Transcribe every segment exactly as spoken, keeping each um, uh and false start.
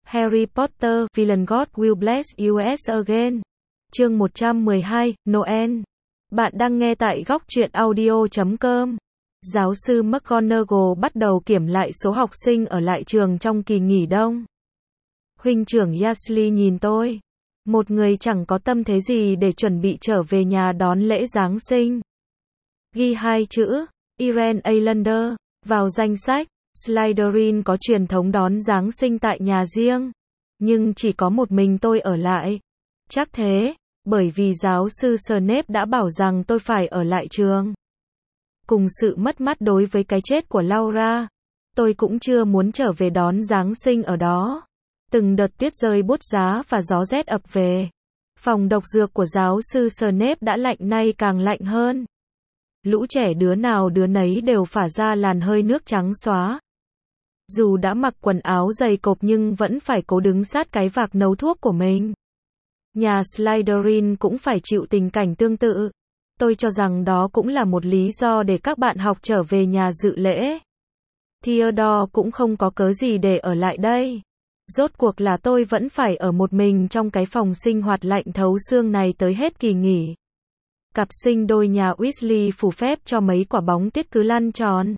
Harry Potter, Villain God Will Bless You Again. Chương một trăm mười hai, Noel. Bạn đang nghe tại góc truyện audio chấm com. Giáo sư McGonagall bắt đầu kiểm lại số học sinh ở lại trường trong kỳ nghỉ đông. Huynh trưởng Weasley nhìn tôi. Một người chẳng có tâm thế gì để chuẩn bị trở về nhà đón lễ Giáng sinh. Ghi hai chữ, Irene Aylander, vào danh sách. Slytherin có truyền thống đón Giáng sinh tại nhà riêng. Nhưng chỉ có một mình tôi ở lại. Chắc thế, bởi vì giáo sư Snape đã bảo rằng tôi phải ở lại trường. Cùng sự mất mát đối với cái chết của Laura, tôi cũng chưa muốn trở về đón Giáng sinh ở đó. Từng đợt tuyết rơi buốt giá và gió rét ập về. Phòng độc dược của giáo sư Snape đã lạnh nay càng lạnh hơn. Lũ trẻ đứa nào đứa nấy đều phả ra làn hơi nước trắng xóa. Dù đã mặc quần áo dày cộp nhưng vẫn phải cố đứng sát cái vạc nấu thuốc của mình. Nhà Slytherin cũng phải chịu tình cảnh tương tự. Tôi cho rằng đó cũng là một lý do để các bạn học trở về nhà dự lễ. Theodore cũng không có cớ gì để ở lại đây. Rốt cuộc là tôi vẫn phải ở một mình trong cái phòng sinh hoạt lạnh thấu xương này tới hết kỳ nghỉ. Cặp sinh đôi nhà Weasley phù phép cho mấy quả bóng tuyết cứ lăn tròn.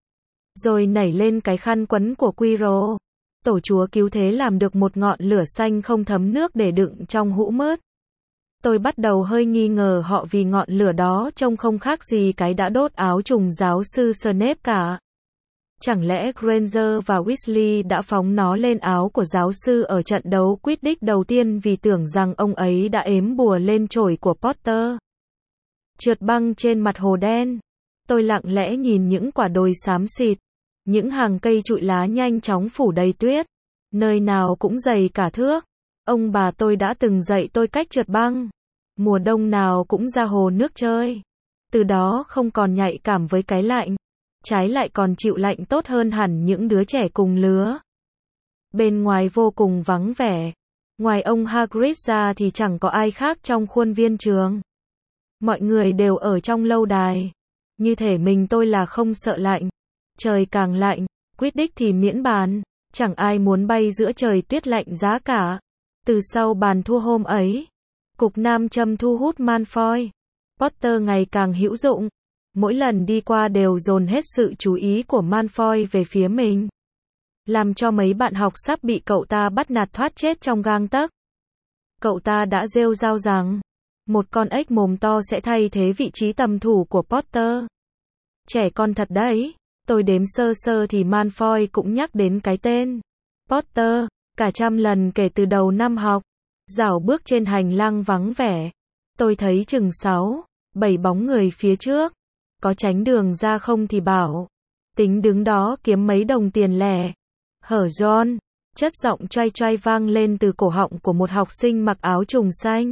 Rồi nảy lên cái khăn quấn của Quirrell. Tổ chúa cứu thế làm được một ngọn lửa xanh không thấm nước để đựng trong hũ mớt. Tôi bắt đầu hơi nghi ngờ họ vì ngọn lửa đó trông không khác gì cái đã đốt áo trùng giáo sư Snape cả. Chẳng lẽ Granger và Weasley đã phóng nó lên áo của giáo sư ở trận đấu Quidditch đầu tiên vì tưởng rằng ông ấy đã ếm bùa lên chổi của Potter. Trượt băng trên mặt hồ đen. Tôi lặng lẽ nhìn những quả đồi xám xịt. Những hàng cây trụi lá nhanh chóng phủ đầy tuyết. Nơi nào cũng dày cả thước. Ông bà tôi đã từng dạy tôi cách trượt băng. Mùa đông nào cũng ra hồ nước chơi. Từ đó không còn nhạy cảm với cái lạnh. Trái lại còn chịu lạnh tốt hơn hẳn những đứa trẻ cùng lứa. Bên ngoài vô cùng vắng vẻ. Ngoài ông Hagrid ra thì chẳng có ai khác trong khuôn viên trường. Mọi người đều ở trong lâu đài. Như thể mình tôi là không sợ lạnh. Trời càng lạnh, Quidditch thì miễn bàn. Chẳng ai muốn bay giữa trời tuyết lạnh giá cả. Từ sau bàn thua hôm ấy, cục nam châm thu hút Malfoy. Potter ngày càng hữu dụng. Mỗi lần đi qua đều dồn hết sự chú ý của Malfoy về phía mình. Làm cho mấy bạn học sắp bị cậu ta bắt nạt thoát chết trong gang tấc. Cậu ta đã rêu rao rằng một con ếch mồm to sẽ thay thế vị trí tầm thủ của Potter. Trẻ con thật đấy. Tôi đếm sơ sơ thì Malfoy cũng nhắc đến cái tên Potter cả trăm lần kể từ đầu năm học. Dạo bước trên hành lang vắng vẻ. Tôi thấy chừng sáu, bảy bóng người phía trước. Có tránh đường ra không thì bảo. Tính đứng đó kiếm mấy đồng tiền lẻ. Hở John. Chất giọng choai choai vang lên từ cổ họng của một học sinh mặc áo trùng xanh.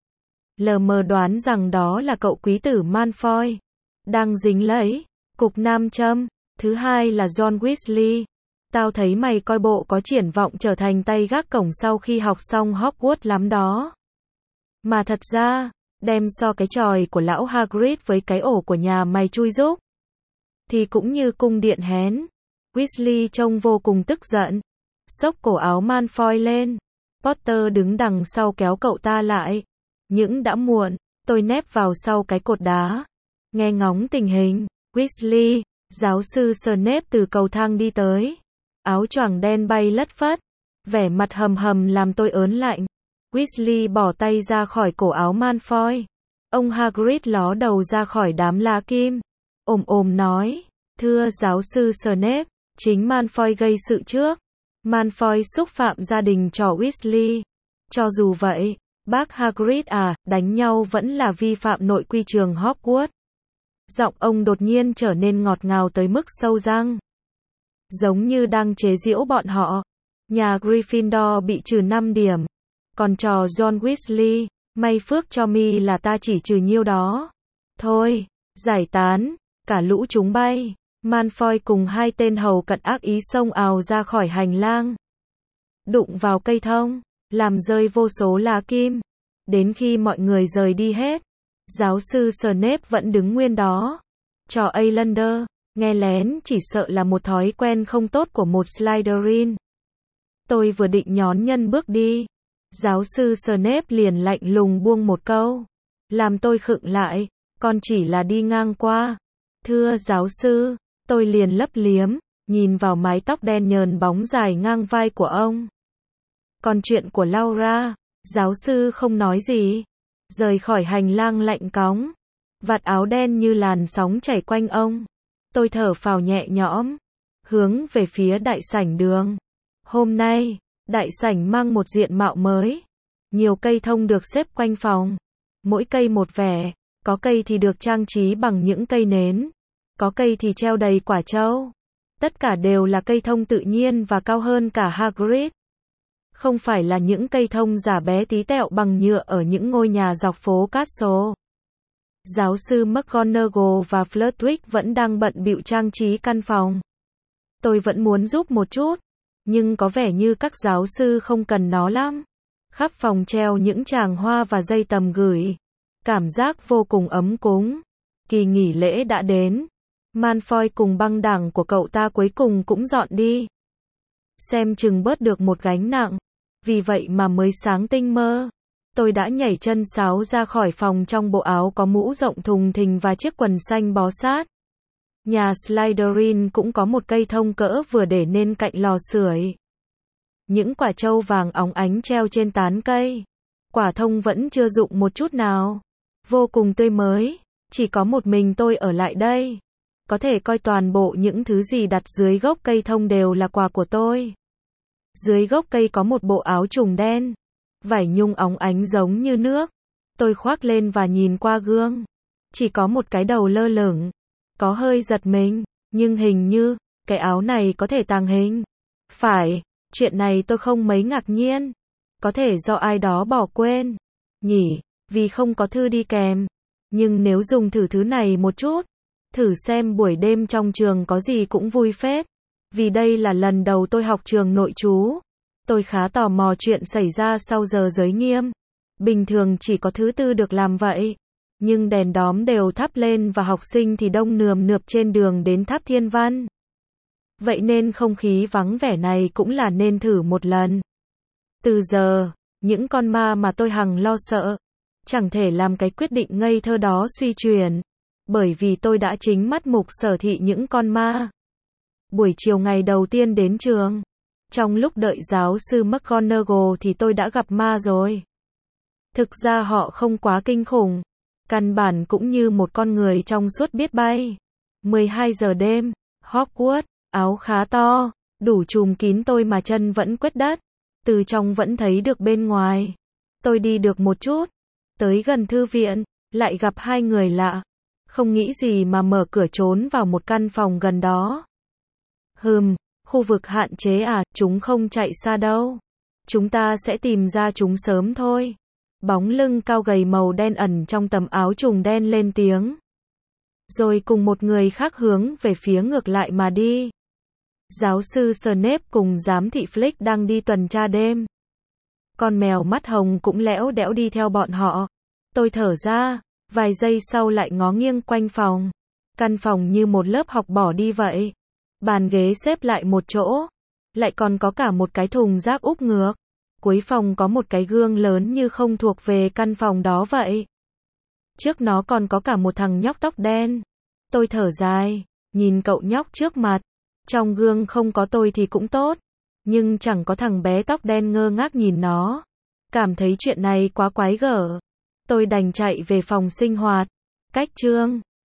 Lờ mờ đoán rằng đó là cậu quý tử Malfoy. Đang dính lấy cục nam châm. Thứ hai là John Weasley. Tao thấy mày coi bộ có triển vọng trở thành tay gác cổng sau khi học xong Hogwarts lắm đó. Mà thật ra, đem so cái chòi của lão Hagrid với cái ổ của nhà mày chui rúc. Thì cũng như cung điện hén. Weasley trông vô cùng tức giận. Xốc cổ áo Malfoy lên. Potter đứng đằng sau kéo cậu ta lại. Nhưng đã muộn, tôi nép vào sau cái cột đá. Nghe ngóng tình hình. Weasley. Giáo sư Snape từ cầu thang đi tới. Áo choàng đen bay lất phất. Vẻ mặt hầm hầm làm tôi ớn lạnh. Weasley bỏ tay ra khỏi cổ áo Malfoy. Ông Hagrid ló đầu ra khỏi đám lá kim. Ồm ồm nói. Thưa giáo sư Snape, chính Malfoy gây sự trước. Malfoy xúc phạm gia đình trò Weasley. Cho dù vậy, bác Hagrid à, đánh nhau vẫn là vi phạm nội quy trường Hogwarts. Giọng ông đột nhiên trở nên ngọt ngào tới mức sâu răng. Giống như đang chế giễu bọn họ. Nhà Gryffindor bị trừ năm điểm. Còn trò John Weasley, may phước cho mi là ta chỉ trừ nhiêu đó. Thôi, giải tán, cả lũ chúng bay. Malfoy cùng hai tên hầu cận ác ý xông ào ra khỏi hành lang. Đụng vào cây thông, làm rơi vô số lá kim. Đến khi mọi người rời đi hết. Giáo sư Snape vẫn đứng nguyên đó. Trò Aylander, nghe lén chỉ sợ là một thói quen không tốt của một Slytherin. Tôi vừa định nhón nhân bước đi. Giáo sư Snape liền lạnh lùng buông một câu. Làm tôi khựng lại. Con chỉ là đi ngang qua. Thưa giáo sư, tôi liền lấp liếm, nhìn vào mái tóc đen nhờn bóng dài ngang vai của ông. Còn chuyện của Laura, giáo sư không nói gì. Rời khỏi hành lang lạnh cóng. Vạt áo đen như làn sóng chảy quanh ông. Tôi thở phào nhẹ nhõm. Hướng về phía đại sảnh đường. Hôm nay, đại sảnh mang một diện mạo mới. Nhiều cây thông được xếp quanh phòng. Mỗi cây một vẻ. Có cây thì được trang trí bằng những cây nến. Có cây thì treo đầy quả trâu. Tất cả đều là cây thông tự nhiên và cao hơn cả Hagrid. Không phải là những cây thông giả bé tí tẹo bằng nhựa ở những ngôi nhà dọc phố Castle. Giáo sư McGonagall và Flitwick vẫn đang bận bịu trang trí căn phòng. Tôi vẫn muốn giúp một chút, nhưng có vẻ như các giáo sư không cần nó lắm. Khắp phòng treo những tràng hoa và dây tầm gửi. Cảm giác vô cùng ấm cúng. Kỳ nghỉ lễ đã đến. Malfoy cùng băng đảng của cậu ta cuối cùng cũng dọn đi. Xem chừng bớt được một gánh nặng. Vì vậy mà mới sáng tinh mơ. Tôi đã nhảy chân sáo ra khỏi phòng trong bộ áo có mũ rộng thùng thình và chiếc quần xanh bó sát. Nhà Slytherin cũng có một cây thông cỡ vừa để nên cạnh lò sưởi. Những quả trâu vàng óng ánh treo trên tán cây. Quả thông vẫn chưa rụng một chút nào. Vô cùng tươi mới. Chỉ có một mình tôi ở lại đây. Có thể coi toàn bộ những thứ gì đặt dưới gốc cây thông đều là quà của tôi. Dưới gốc cây có một bộ áo trùng đen. Vải nhung óng ánh giống như nước. Tôi khoác lên và nhìn qua gương. Chỉ có một cái đầu lơ lửng. Có hơi giật mình. Nhưng hình như, cái áo này có thể tàng hình. Phải, chuyện này tôi không mấy ngạc nhiên. Có thể do ai đó bỏ quên. Nhỉ, vì không có thư đi kèm. Nhưng nếu dùng thử thứ này một chút. Thử xem buổi đêm trong trường có gì cũng vui phết. Vì đây là lần đầu tôi học trường nội trú. Tôi khá tò mò chuyện xảy ra sau giờ giới nghiêm. Bình thường chỉ có thứ tư được làm vậy. Nhưng đèn đóm đều thắp lên và học sinh thì đông nườm nượp trên đường đến tháp Thiên Văn. Vậy nên không khí vắng vẻ này cũng là nên thử một lần. Từ giờ, những con ma mà tôi hằng lo sợ, chẳng thể làm cái quyết định ngây thơ đó suy chuyển. Bởi vì tôi đã chính mắt mục sở thị những con ma. Buổi chiều ngày đầu tiên đến trường. Trong lúc đợi giáo sư McGonagall thì tôi đã gặp ma rồi. Thực ra họ không quá kinh khủng. Căn bản cũng như một con người trong suốt biết bay. mười hai giờ đêm, Hogwarts, áo khá to, đủ trùm kín tôi mà chân vẫn quét đất. Từ trong vẫn thấy được bên ngoài. Tôi đi được một chút. Tới gần thư viện, lại gặp hai người lạ. Không nghĩ gì mà mở cửa trốn vào một căn phòng gần đó. Hừm, khu vực hạn chế à, chúng không chạy xa đâu. Chúng ta sẽ tìm ra chúng sớm thôi. Bóng lưng cao gầy màu đen ẩn trong tấm áo trùng đen lên tiếng. Rồi cùng một người khác hướng về phía ngược lại mà đi. Giáo sư Snape cùng giám thị Flick đang đi tuần tra đêm. Con mèo mắt hồng cũng lẽo đẽo đi theo bọn họ. Tôi thở ra, vài giây sau lại ngó nghiêng quanh phòng. Căn phòng như một lớp học bỏ đi vậy. Bàn ghế xếp lại một chỗ. Lại còn có cả một cái thùng rác úp ngược. Cuối phòng có một cái gương lớn như không thuộc về căn phòng đó vậy. Trước nó còn có cả một thằng nhóc tóc đen. Tôi thở dài, nhìn cậu nhóc trước mặt. Trong gương không có tôi thì cũng tốt. Nhưng chẳng có thằng bé tóc đen ngơ ngác nhìn nó. Cảm thấy chuyện này quá quái gở. Tôi đành chạy về phòng sinh hoạt. Cách chương